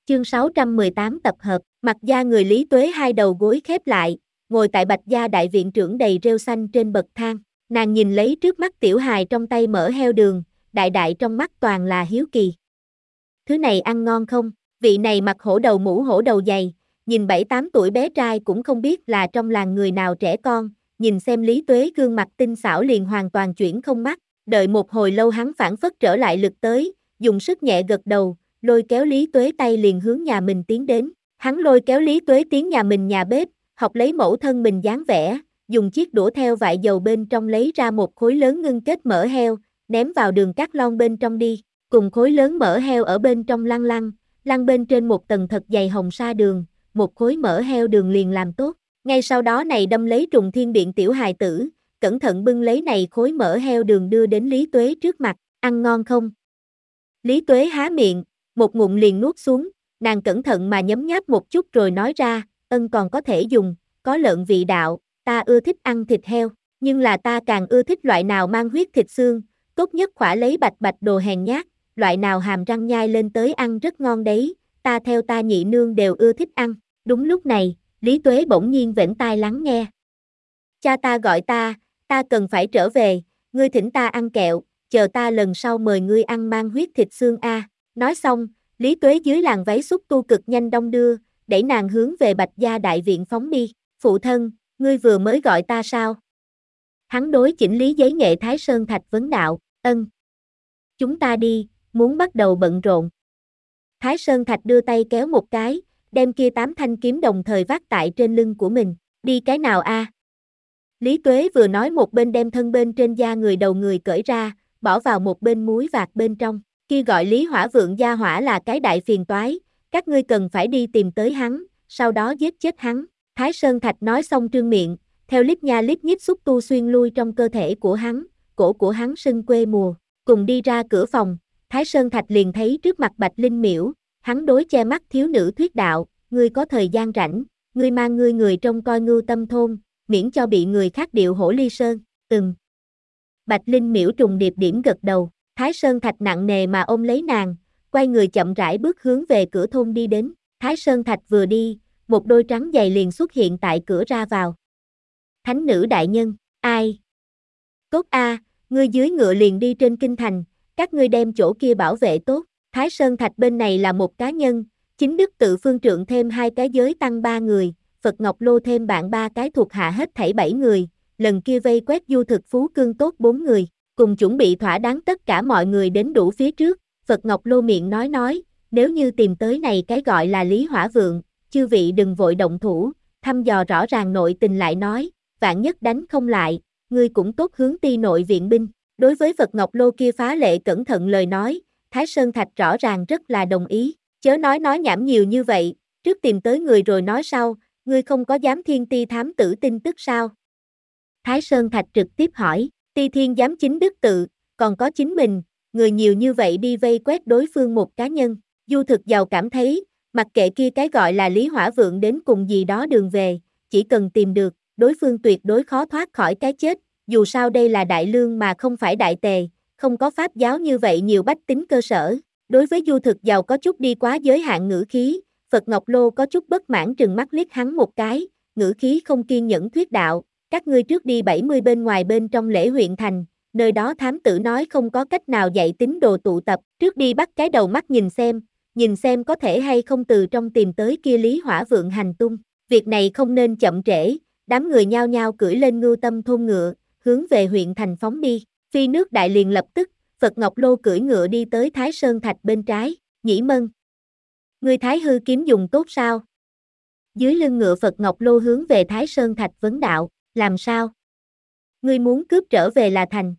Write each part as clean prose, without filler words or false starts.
Chương 618 tập hợp, mặt da người Lý Tuế hai đầu gối khép lại, ngồi tại Bạch gia đại viện trưởng đầy rêu xanh trên bậc thang. Nàng nhìn lấy trước mắt tiểu hài trong tay mỡ heo đường, đại đại trong mắt toàn là hiếu kỳ. Thứ này ăn ngon không? Vị này mặc hổ đầu mũ hổ đầu dày, nhìn 7-8 tuổi bé trai cũng không biết là trong làng người nào trẻ con, nhìn xem Lý Tuế gương mặt tinh xảo liền hoàn toàn chuyển không mắt, đợi một hồi lâu hắn phản phất trở lại lực tới, dùng sức nhẹ gật đầu, lôi kéo Lý Tuế tay liền hướng nhà mình tiến đến. Hắn lôi kéo Lý Tuế tiến nhà mình nhà bếp, học lấy mẫu thân mình dáng vẻ, dùng chiếc đũa theo vại dầu bên trong lấy ra một khối lớn ngưng kết mỡ heo, ném vào đường cát lon bên trong đi, cùng khối lớn mỡ heo ở bên trong lăn bên trên một tầng thật dày hồng sa đường, một khối mỡ heo đường liền làm tốt. Ngay sau đó này đâm lấy trùng thiên điện tiểu hài tử, cẩn thận bưng lấy này khối mỡ heo đường đưa đến Lý Tuế trước mặt, ăn ngon không? Lý Tuế há miệng, một ngụm liền nuốt xuống, nàng cẩn thận mà nhấm nháp một chút rồi nói ra, còn có thể dùng, có lợn vị đạo, ta ưa thích ăn thịt heo, nhưng là ta càng ưa thích loại nào mang huyết thịt xương, tốt nhất khỏa lấy bạch bạch đồ hèn nhát, loại nào hàm răng nhai lên tới ăn rất ngon đấy, ta theo ta nhị nương đều ưa thích ăn. Đúng lúc này, Lý Tuế bỗng nhiên vểnh tai lắng nghe. Cha ta gọi ta cần phải trở về, ngươi thỉnh ta ăn kẹo, chờ ta lần sau mời ngươi ăn mang huyết thịt xương a. Nói xong, Lý Tuế dưới làn váy xúc tu cực nhanh đong đưa, đẩy nàng hướng về Bạch gia đại viện phóng đi. Phụ thân, ngươi vừa mới gọi ta sao? Hắn đối chỉnh lý giấy nghệ Thái Sơn Thạch vấn đạo, ân. Chúng ta đi, muốn bắt đầu bận rộn. Thái Sơn Thạch đưa tay kéo một cái, đem kia 8 thanh kiếm đồng thời vác tại trên lưng của mình, đi cái nào a? Lý Tuế vừa nói một bên đem thân bên trên da người đầu người cởi ra, bỏ vào một bên múi vạt bên trong, kia gọi Lý Hỏa Vượng gia hỏa là cái đại phiền toái, các ngươi cần phải đi tìm tới hắn, sau đó giết chết hắn. Thái Sơn Thạch nói xong trương miệng, theo lít nha lít nhít xúc tu xuyên lui trong cơ thể của hắn, cổ của hắn sưng quê mùa, cùng đi ra cửa phòng, Thái Sơn Thạch liền thấy trước mặt Bạch Linh Miễu, hắn đối che mắt thiếu nữ thuyết đạo, ngươi có thời gian rảnh, ngươi mang ngươi người trông coi Ngưu Tâm thôn, miễn cho bị người khác điệu hổ ly sơn, Bạch Linh Miễu trùng điệp điểm gật đầu, Thái Sơn Thạch nặng nề mà ôm lấy nàng, quay người chậm rãi bước hướng về cửa thôn đi đến, Thái Sơn Thạch vừa đi, một đôi trắng giày liền xuất hiện tại cửa ra vào. Thánh nữ đại nhân, ai? Tốt a, ngươi dưới ngựa liền đi trên kinh thành, các ngươi đem chỗ kia bảo vệ tốt, Thái Sơn Thạch bên này là một cá nhân, chính đức tự phương trượng thêm 2 cái giới tăng 3 người, Phật Ngọc Lô thêm bạn 3 cái thuộc hạ hết thảy 7 người, lần kia vây quét du thực phú cương tốt 4 người, cùng chuẩn bị thỏa đáng tất cả mọi người đến đủ phía trước, Phật Ngọc Lô miệng nói, nếu như tìm tới này cái gọi là Lý Hỏa Vượng, chư vị đừng vội động thủ, thăm dò rõ ràng nội tình lại nói, vạn nhất đánh không lại, ngươi cũng tốt hướng ti nội viện binh. Đối với Phật Ngọc Lô kia phá lệ cẩn thận lời nói, Thái Sơn Thạch rõ ràng rất là đồng ý, chớ nói nhảm nhiều như vậy, trước tìm tới người rồi nói sau, ngươi không có dám thiên ti thám tử tin tức sao? Thái Sơn Thạch trực tiếp hỏi, ti thiên giám chính đức tự, còn có chính mình, người nhiều như vậy đi vây quét đối phương một cá nhân, du thực giàu cảm thấy, mặc kệ kia cái gọi là Lý Hỏa Vượng đến cùng gì đó đường về, chỉ cần tìm được, đối phương tuyệt đối khó thoát khỏi cái chết, dù sao đây là đại lương mà không phải đại tề, không có pháp giáo như vậy nhiều bách tính cơ sở. Đối với du thực giàu có chút đi quá giới hạn ngữ khí, Phật Ngọc Lô có chút bất mãn trừng mắt liếc hắn một cái, ngữ khí không kiên nhẫn thuyết đạo, các ngươi trước đi 70 bên ngoài bên trong lễ huyện thành, nơi đó thám tử nói không có cách nào dạy tín đồ tụ tập, trước đi bắt cái đầu mắt nhìn xem có thể hay không từ trong tìm tới kia Lý Hỏa Vượng hành tung, việc này không nên chậm trễ, đám người nhao nhao cưỡi lên Ngưu Tâm thôn ngựa, hướng về huyện thành phóng đi, phi nước đại liền lập tức, Phật Ngọc Lô cưỡi ngựa đi tới Thái Sơn Thạch bên trái, Nhĩ Mân. Ngươi Thái hư kiếm dùng tốt sao? Dưới lưng ngựa Phật Ngọc Lô hướng về Thái Sơn Thạch vấn đạo, làm sao? Ngươi muốn cướp trở về là thành.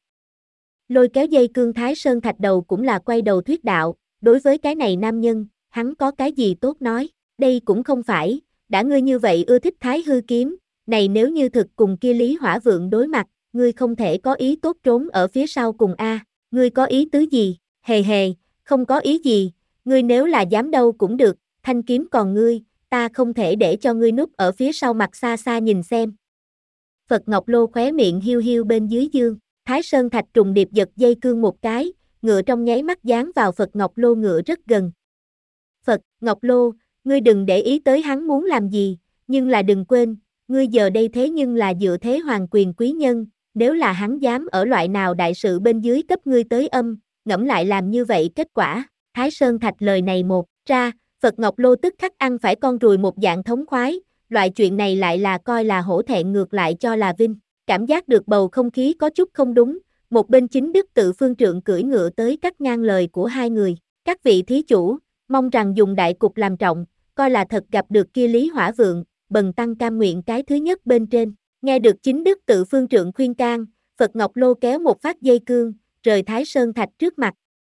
Lôi kéo dây cương Thái Sơn Thạch đầu cũng là quay đầu thuyết đạo, đối với cái này nam nhân, hắn có cái gì tốt nói, đây cũng không phải, đã ngươi như vậy ưa thích Thái hư kiếm, này nếu như thực cùng kia Lý Hỏa Vượng đối mặt, ngươi không thể có ý tốt trốn ở phía sau cùng a, ngươi có ý tứ gì, hề, không có ý gì, ngươi nếu là dám đâu cũng được, thanh kiếm còn ngươi, ta không thể để cho ngươi núp ở phía sau mặt xa xa nhìn xem. Phật Ngọc Lô khóe miệng hiu hiu bên dưới dương, Thái Sơn Thạch trùng điệp giật dây cương một cái, ngựa trong nháy mắt dán vào Phật Ngọc Lô ngựa rất gần. Phật, Ngọc Lô, ngươi đừng để ý tới hắn muốn làm gì, nhưng là đừng quên, ngươi giờ đây thế nhưng là dựa thế hoàng quyền quý nhân, nếu là hắn dám ở loại nào đại sự bên dưới cấp ngươi tới âm, ngẫm lại làm như vậy kết quả. Thái Sơn Thạch lời này một ra, Phật Ngọc Lô tức khắc ăn phải con ruồi một dạng thống khoái, loại chuyện này lại là coi là hổ thẹn ngược lại cho là vinh, cảm giác được bầu không khí có chút không đúng, một bên chính đức tự phương trượng cưỡi ngựa tới cắt ngang lời của hai người, các vị thí chủ, mong rằng dùng đại cục làm trọng, coi là thật gặp được kia Lý Hỏa Vượng, bần tăng cam nguyện cái thứ nhất bên trên, nghe được chính đức tự phương trượng khuyên can, Phật Ngọc Lô kéo một phát dây cương, rời Thái Sơn Thạch trước mặt.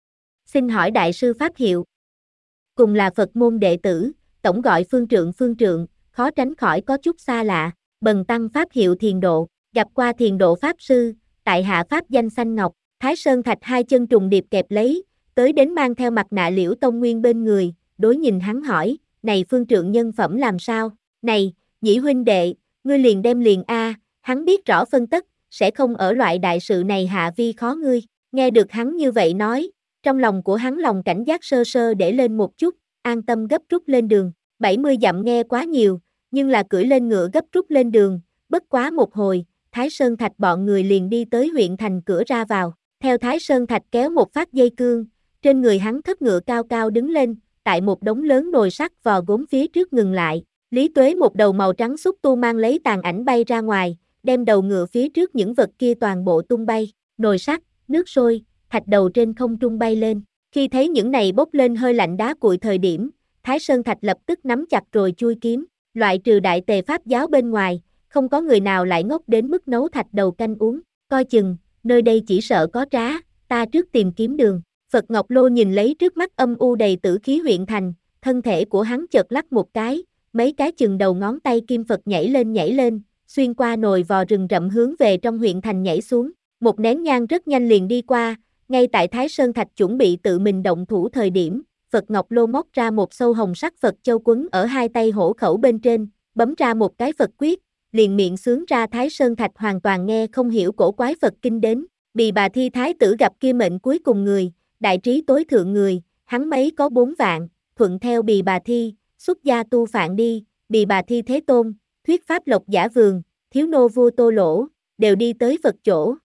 Xin hỏi đại sư pháp hiệu. Cùng là Phật môn đệ tử, tổng gọi phương trượng, khó tránh khỏi có chút xa lạ, bần tăng pháp hiệu Thiền Độ, gặp qua Thiền Độ pháp sư, tại hạ pháp danh Xanh Ngọc, Thái Sơn Thạch hai chân trùng điệp kẹp lấy, tới đến mang theo mặt nạ Liễu Tông Nguyên bên người, đối nhìn hắn hỏi, này phương trượng nhân phẩm làm sao, này, nhĩ huynh đệ, ngươi liền đem liền a, hắn biết rõ phân tất, sẽ không ở loại đại sự này hạ vi khó ngươi, nghe được hắn như vậy nói, trong lòng của hắn lòng cảnh giác sơ sơ để lên một chút, an tâm gấp rút lên đường, 70 dặm nghe quá nhiều, nhưng là cưỡi lên ngựa gấp rút lên đường, bất quá một hồi, Thái Sơn Thạch bọn người liền đi tới huyện thành cửa ra vào, theo Thái Sơn Thạch kéo một phát dây cương, trên người hắn thất ngựa cao cao đứng lên, tại một đống lớn nồi sắt vò gốm phía trước ngừng lại, Lý Tuế một đầu màu trắng xúc tu mang lấy tàn ảnh bay ra ngoài, đem đầu ngựa phía trước những vật kia toàn bộ tung bay, nồi sắt, nước sôi, thạch đầu trên không trung bay lên, khi thấy những này bốc lên hơi lạnh đá cuội thời điểm, Thái Sơn Thạch lập tức nắm chặt rồi chui kiếm, loại trừ đại tề pháp giáo bên ngoài, không có người nào lại ngốc đến mức nấu thạch đầu canh uống, coi chừng, nơi đây chỉ sợ có trá, ta trước tìm kiếm đường. Phật Ngọc Lô nhìn lấy trước mắt âm u đầy tử khí huyện thành, thân thể của hắn chợt lắc một cái, mấy cái chừng đầu ngón tay kim Phật nhảy lên, xuyên qua nồi vò rừng rậm hướng về trong huyện thành nhảy xuống, một nén nhang rất nhanh liền đi qua, ngay tại Thái Sơn Thạch chuẩn bị tự mình động thủ thời điểm, Phật Ngọc Lô móc ra một sâu hồng sắc Phật châu quấn ở hai tay hổ khẩu bên trên, bấm ra một cái Phật quyết, liền miệng xướng ra Thái Sơn Thạch hoàn toàn nghe không hiểu cổ quái Phật kinh đến, Bì Bà Thi Thái tử gặp kia mệnh cuối cùng người, đại trí tối thượng người, hắn mấy có 4 vạn, thuận theo Bì Bà Thi, xuất gia tu phạn đi, Bì Bà Thi Thế Tôn, thuyết pháp Lộc Giả Vườn, thiếu nô vua Tô Lỗ, đều đi tới Phật chỗ,